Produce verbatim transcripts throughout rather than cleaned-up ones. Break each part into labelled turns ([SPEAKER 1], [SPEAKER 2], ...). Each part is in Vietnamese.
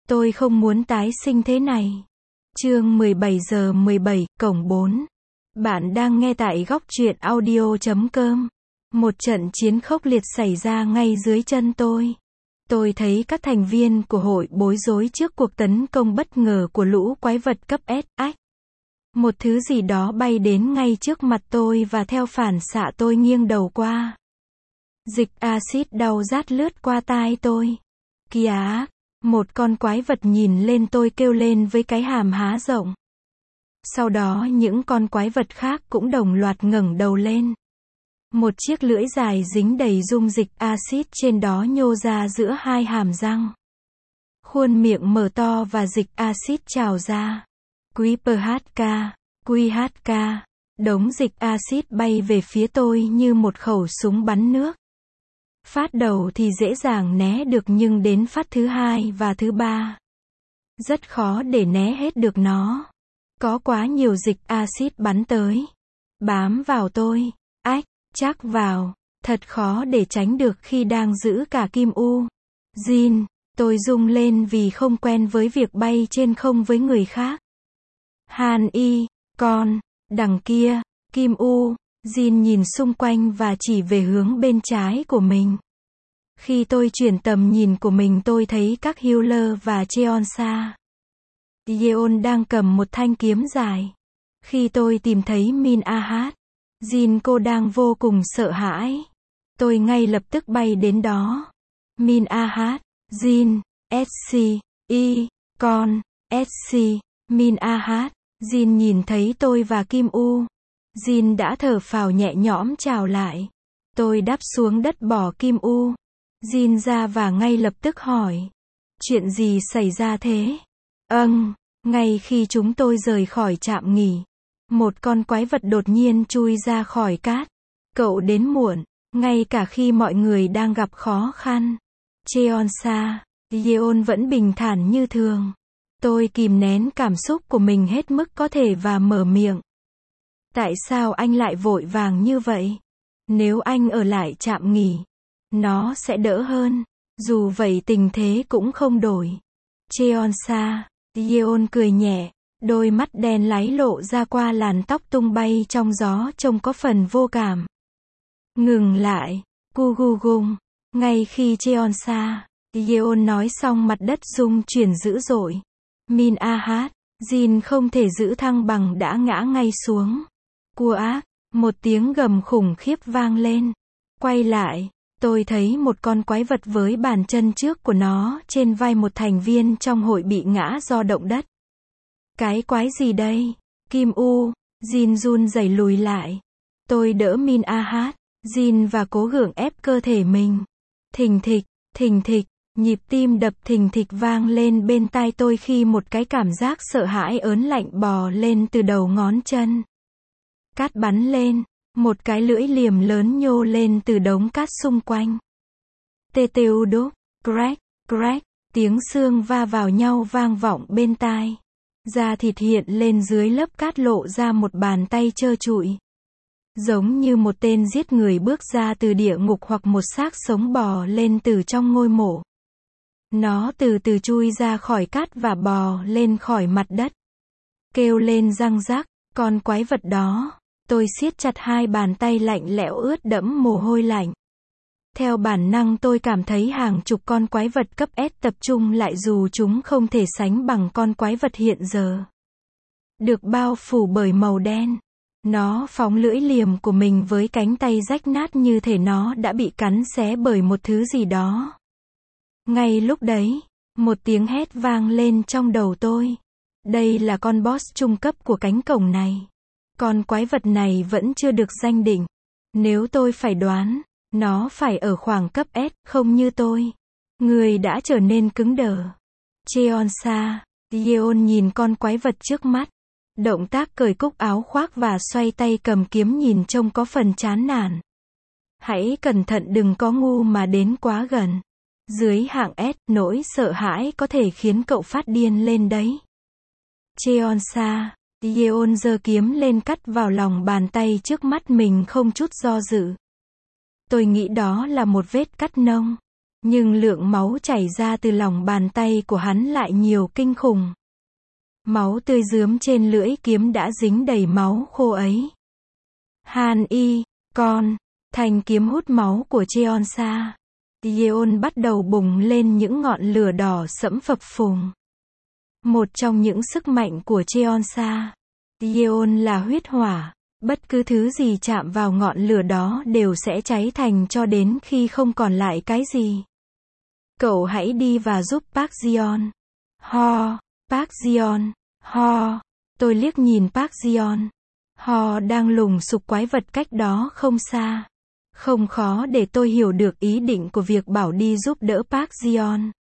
[SPEAKER 1] Tôi không muốn tái sinh thế này. Chương mười bảy giờ mười bảy, cổng bốn. Bạn đang nghe tại góc truyện audio chấm com. Một trận chiến khốc liệt xảy ra ngay dưới chân tôi. Tôi thấy các thành viên của hội bối rối trước cuộc tấn công bất ngờ của lũ quái vật cấp S. Ách. Một thứ gì đó bay đến ngay trước mặt tôi và theo phản xạ tôi nghiêng đầu qua. Dịch axit đau rát lướt qua tai tôi. Kìa! Một con quái vật nhìn lên tôi kêu lên với cái hàm há rộng. Sau đó những con quái vật khác cũng đồng loạt ngẩng đầu lên. Một chiếc lưỡi dài dính đầy dung dịch axit trên đó nhô ra giữa hai hàm răng. Khuôn miệng mở to và dịch axit trào ra. Quy pê hát ca, quy hát ca. Đống dịch axit bay về phía tôi như một khẩu súng bắn nước. Phát đầu thì dễ dàng né được nhưng đến phát thứ hai và thứ ba, rất khó để né hết được nó. Có quá nhiều dịch axit bắn tới. Bám vào tôi. Ách, chắc vào. Thật khó để tránh được khi đang giữ cả kim u. Jin, tôi rung lên vì không quen với việc bay trên không với người khác. Han y, con, đằng kia, kim u. Jin nhìn xung quanh và chỉ về hướng bên trái của mình. Khi tôi chuyển tầm nhìn của mình tôi thấy các healer và Cheonsa. Yeon đang cầm một thanh kiếm dài. Khi tôi tìm thấy Min Ah, Jin cô đang vô cùng sợ hãi. Tôi ngay lập tức bay đến đó. Min Ah, Jin, ét xê, y, con, ét xê, Min Ah. Jin nhìn thấy tôi và Kim U. Jin đã thở phào nhẹ nhõm chào lại. Tôi đáp xuống đất bỏ Kim U. Jin ra và ngay lập tức hỏi. Chuyện gì xảy ra thế? Âng, ngay khi chúng tôi rời khỏi trạm nghỉ, một con quái vật đột nhiên chui ra khỏi cát. Cậu đến muộn, ngay cả khi mọi người đang gặp khó khăn. Cheonsa, Yeon vẫn bình thản như thường. Tôi kìm nén cảm xúc của mình hết mức có thể và mở miệng. Tại sao anh lại vội vàng như vậy? Nếu anh ở lại trạm nghỉ, nó sẽ đỡ hơn. Dù vậy tình thế cũng không đổi. Cheonsa, Yeon cười nhẹ, đôi mắt đen láy lộ ra qua làn tóc tung bay trong gió trông có phần vô cảm. Ngừng lại, cu gu gung. Ngay khi Cheonsa, Yeon nói xong mặt đất rung chuyển dữ dội. Min Ah, Jin không thể giữ thăng bằng đã ngã ngay xuống. Cua ác, một tiếng gầm khủng khiếp vang lên. Quay lại, tôi thấy một con quái vật với bàn chân trước của nó trên vai một thành viên trong hội bị ngã do động đất. Cái quái gì đây? Kim U, Jin run rẩy lùi lại. Tôi đỡ Min Ah, Jin và cố gượng ép cơ thể mình. Thình thịch, thình thịch, nhịp tim đập thình thịch vang lên bên tai tôi khi một cái cảm giác sợ hãi ớn lạnh bò lên từ đầu ngón chân. Cát bắn lên, một cái lưỡi liềm lớn nhô lên từ đống cát xung quanh. Tê têu đúc, crack, crack, tiếng xương va vào nhau vang vọng bên tai. Da thịt hiện lên dưới lớp cát lộ ra một bàn tay trơ trụi. Giống như một tên giết người bước ra từ địa ngục hoặc một xác sống bò lên từ trong ngôi mộ. Nó từ từ chui ra khỏi cát và bò lên khỏi mặt đất. Kêu lên răng rắc, con quái vật đó. Tôi siết chặt hai bàn tay lạnh lẽo ướt đẫm mồ hôi lạnh. Theo bản năng tôi cảm thấy hàng chục con quái vật cấp S tập trung lại dù chúng không thể sánh bằng con quái vật hiện giờ. Được bao phủ bởi màu đen. Nó phóng lưỡi liềm của mình với cánh tay rách nát như thể nó đã bị cắn xé bởi một thứ gì đó. Ngay lúc đấy, một tiếng hét vang lên trong đầu tôi. Đây là con boss trung cấp của cánh cổng này. Con quái vật này vẫn chưa được danh định. Nếu tôi phải đoán, nó phải ở khoảng cấp S, không như tôi. Người đã trở nên cứng đờ. Cheonsa, Yeon nhìn con quái vật trước mắt. Động tác cởi cúc áo khoác và xoay tay cầm kiếm nhìn trông có phần chán nản. Hãy cẩn thận đừng có ngu mà đến quá gần. Dưới hạng S, nỗi sợ hãi có thể khiến cậu phát điên lên đấy. Cheonsa, Yeon giơ kiếm lên cắt vào lòng bàn tay trước mắt mình không chút do dự. Tôi nghĩ đó là một vết cắt nông. Nhưng lượng máu chảy ra từ lòng bàn tay của hắn lại nhiều kinh khủng. Máu tươi rướm trên lưỡi kiếm đã dính đầy máu khô ấy. Han y, con, thanh kiếm hút máu của Cheonsa. Yeon bắt đầu bùng lên những ngọn lửa đỏ sẫm phập phùng. Một trong những sức mạnh của Cheonsa, Yeon là huyết hỏa. Bất cứ thứ gì chạm vào ngọn lửa đó đều sẽ cháy thành cho đến khi không còn lại cái gì. Cậu hãy đi và giúp Park Ji-yeon. Ho, Park Ji-yeon, ho. Tôi liếc nhìn Park Ji-yeon. Ho đang lùng sục quái vật cách đó không xa. Không khó để tôi hiểu được ý định của việc bảo đi giúp đỡ Park Ji-yeon.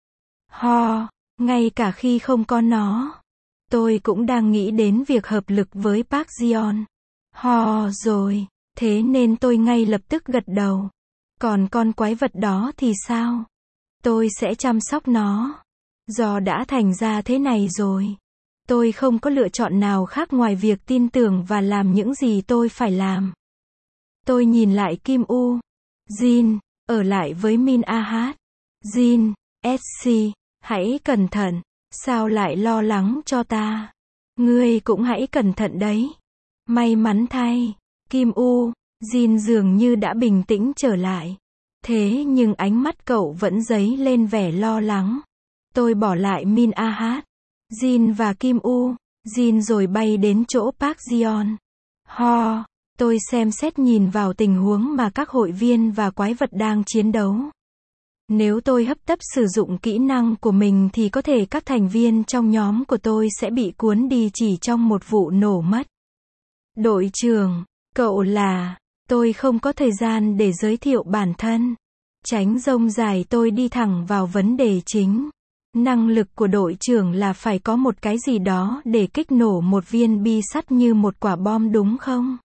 [SPEAKER 1] Ho, ngay cả khi không có nó, tôi cũng đang nghĩ đến việc hợp lực với Park Ji-yeon. Ho rồi, thế nên tôi ngay lập tức gật đầu. Còn con quái vật đó thì sao? Tôi sẽ chăm sóc nó. Do đã thành ra thế này rồi, tôi không có lựa chọn nào khác ngoài việc tin tưởng và làm những gì tôi phải làm. Tôi nhìn lại Kim U. Jin, ở lại với Min A-hát. Jin, ét xê, hãy cẩn thận. Sao lại lo lắng cho ta? Ngươi cũng hãy cẩn thận đấy. May mắn thay, Kim U, Jin dường như đã bình tĩnh trở lại. Thế nhưng ánh mắt cậu vẫn dấy lên vẻ lo lắng. Tôi bỏ lại Min A-hát, Jin và Kim U, Jin rồi bay đến chỗ Park Ji-yeon. Ho, tôi xem xét nhìn vào tình huống mà các hội viên và quái vật đang chiến đấu. Nếu tôi hấp tấp sử dụng kỹ năng của mình thì có thể các thành viên trong nhóm của tôi sẽ bị cuốn đi chỉ trong một vụ nổ mất. Đội trưởng, cậu là... Tôi không có thời gian để giới thiệu bản thân. Tránh rông dài tôi đi thẳng vào vấn đề chính. Năng lực của đội trưởng là phải có một cái gì đó để kích nổ một viên bi sắt như một quả bom đúng không?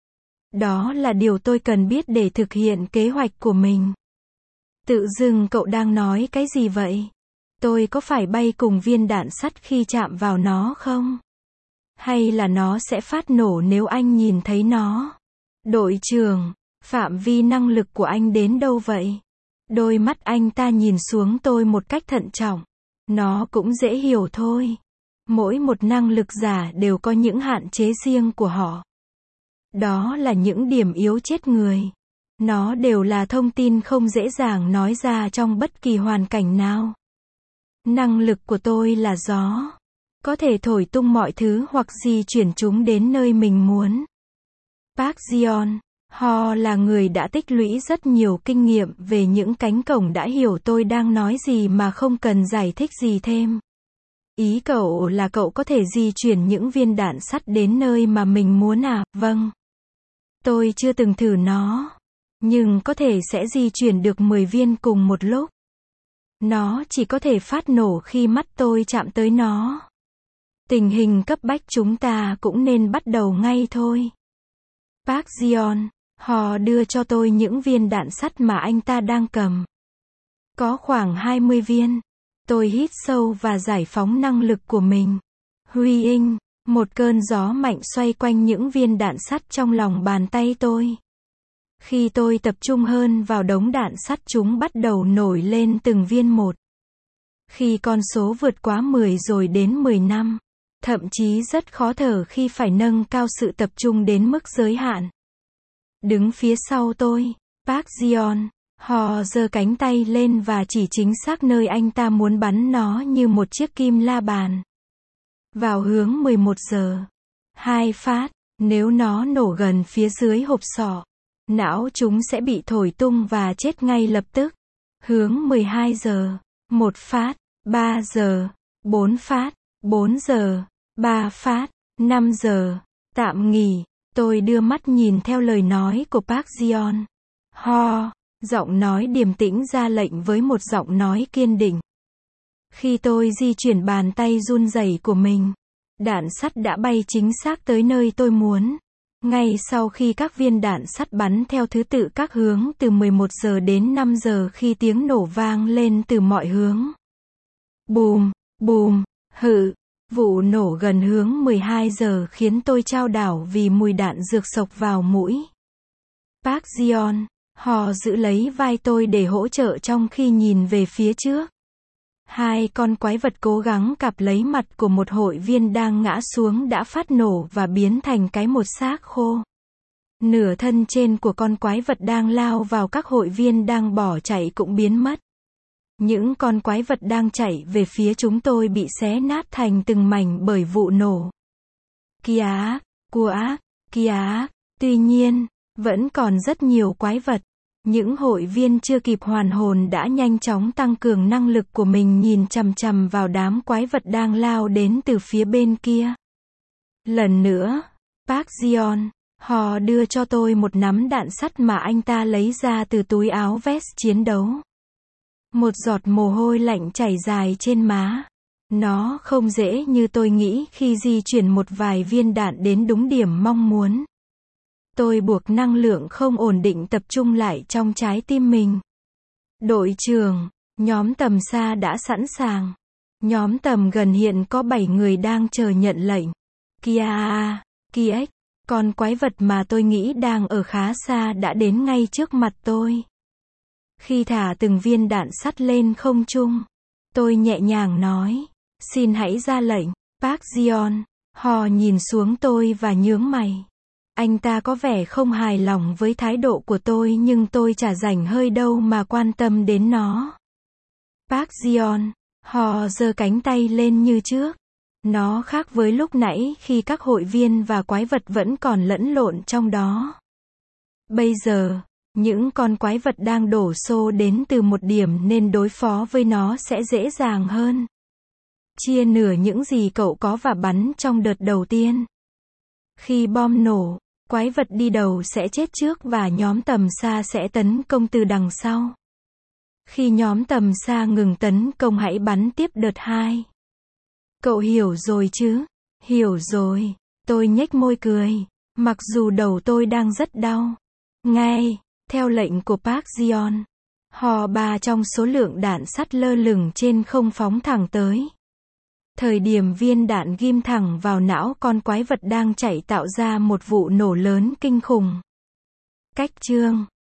[SPEAKER 1] Đó là điều tôi cần biết để thực hiện kế hoạch của mình. Tự dưng cậu đang nói cái gì vậy? Tôi có phải bay cùng viên đạn sắt khi chạm vào nó không? Hay là nó sẽ phát nổ nếu anh nhìn thấy nó? Đội trưởng, phạm vi năng lực của anh đến đâu vậy? Đôi mắt anh ta nhìn xuống tôi một cách thận trọng. Nó cũng dễ hiểu thôi. Mỗi một năng lực giả đều có những hạn chế riêng của họ. Đó là những điểm yếu chết người. Nó đều là thông tin không dễ dàng nói ra trong bất kỳ hoàn cảnh nào. Năng lực của tôi là gió. Có thể thổi tung mọi thứ hoặc di chuyển chúng đến nơi mình muốn. Park Ji-yeon, Ho là người đã tích lũy rất nhiều kinh nghiệm về những cánh cổng đã hiểu tôi đang nói gì mà không cần giải thích gì thêm. Ý cậu là cậu có thể di chuyển những viên đạn sắt đến nơi mà mình muốn à? Vâng. Tôi chưa từng thử nó. Nhưng có thể sẽ di chuyển được mười viên cùng một lúc. Nó chỉ có thể phát nổ khi mắt tôi chạm tới nó. Tình hình cấp bách chúng ta cũng nên bắt đầu ngay thôi. Park Ji-yeon, Ho đưa cho tôi những viên đạn sắt mà anh ta đang cầm. Có khoảng hai mươi viên. Tôi hít sâu và giải phóng năng lực của mình. Huy inh, một cơn gió mạnh xoay quanh những viên đạn sắt trong lòng bàn tay tôi. Khi tôi tập trung hơn vào đống đạn sắt chúng bắt đầu nổi lên từng viên một. Khi con số vượt quá mười rồi đến mười lăm. Thậm chí rất khó thở khi phải nâng cao sự tập trung đến mức giới hạn. Đứng phía sau tôi, Park Ji-yeon, Ho giơ cánh tay lên và chỉ chính xác nơi anh ta muốn bắn nó như một chiếc kim la bàn. Vào hướng mười một giờ. Hai phát, nếu nó nổ gần phía dưới hộp sọ, não chúng sẽ bị thổi tung và chết ngay lập tức. Hướng mười hai giờ. Một phát. Ba giờ. Bốn phát. Bốn giờ. Ba phát. Năm giờ. Tạm nghỉ. Tôi đưa mắt nhìn theo lời nói của Park Ji-yeon. Ho. Giọng nói điềm tĩnh ra lệnh với một giọng nói kiên định. Khi tôi di chuyển bàn tay run rẩy của mình, đạn sắt đã bay chính xác tới nơi tôi muốn. Ngay sau khi các viên đạn sắt bắn theo thứ tự các hướng từ mười một giờ đến năm giờ khi tiếng nổ vang lên từ mọi hướng. Bùm, bùm, hự. Vụ nổ gần hướng mười hai giờ khiến tôi chao đảo vì mùi đạn dược sộc vào mũi. Park Ji-yeon, Họ giữ lấy vai tôi để hỗ trợ trong khi nhìn về phía trước. Hai con quái vật cố gắng cạp lấy mặt của một hội viên đang ngã xuống đã phát nổ và biến thành cái một xác khô. Nửa thân trên của con quái vật đang lao vào các hội viên đang bỏ chạy cũng biến mất. Những con quái vật đang chạy về phía chúng tôi bị xé nát thành từng mảnh bởi vụ nổ. Kìa, cua ác, kìa. Tuy nhiên, vẫn còn rất nhiều quái vật. Những hội viên chưa kịp hoàn hồn đã nhanh chóng tăng cường năng lực của mình nhìn chằm chằm vào đám quái vật đang lao đến từ phía bên kia. Lần nữa, Park Ji-yeon, họ đưa cho tôi một nắm đạn sắt mà anh ta lấy ra từ túi áo vest chiến đấu. Một giọt mồ hôi lạnh chảy dài trên má. Nó không dễ như tôi nghĩ khi di chuyển một vài viên đạn đến đúng điểm mong muốn. Tôi buộc năng lượng không ổn định tập trung lại trong trái tim mình. Đội trưởng, nhóm tầm xa đã sẵn sàng. Nhóm tầm gần hiện có bảy người đang chờ nhận lệnh. Kia, Kiếc, con quái vật mà tôi nghĩ đang ở khá xa đã đến ngay trước mặt tôi. Khi thả từng viên đạn sắt lên không trung, tôi nhẹ nhàng nói, xin hãy ra lệnh. Park Ji-yeon, họ nhìn xuống tôi và nhướng mày. Anh ta có vẻ không hài lòng với thái độ của tôi nhưng tôi chả rảnh hơi đâu mà quan tâm đến nó. Park Ji-yeon, họ giơ cánh tay lên như trước. Nó khác với lúc nãy khi các hội viên và quái vật vẫn còn lẫn lộn trong đó. Bây giờ, những con quái vật đang đổ xô đến từ một điểm nên đối phó với nó sẽ dễ dàng hơn. Chia nửa những gì cậu có và bắn trong đợt đầu tiên. Khi bom nổ, quái vật đi đầu sẽ chết trước và nhóm tầm xa sẽ tấn công từ đằng sau. Khi nhóm tầm xa ngừng tấn công hãy bắn tiếp đợt hai. Cậu hiểu rồi chứ? Hiểu rồi. Tôi nhếch môi cười. Mặc dù đầu tôi đang rất đau. Ngay, theo lệnh của Park Ji-yeon, hò ba trong số lượng đạn sắt lơ lửng trên không phóng thẳng tới. Thời điểm viên đạn ghim thẳng vào não con quái vật đang chạy tạo ra một vụ nổ lớn kinh khủng. Cách chương